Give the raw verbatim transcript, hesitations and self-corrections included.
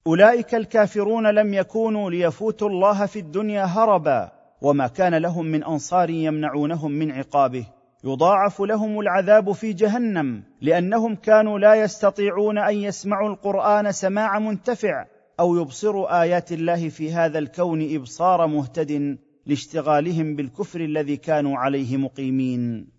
اولئك الكافرون لم يكونوا ليفوتوا الله في الدنيا هربا، وما كان لهم من انصار يمنعونهم من عقابه. يضاعف لهم العذاب في جهنم، لانهم كانوا لا يستطيعون ان يسمعوا القران سماع منتفع، او يبصروا ايات الله في هذا الكون ابصار مهتد، لاشتغالهم بالكفر الذي كانوا عليه مقيمين.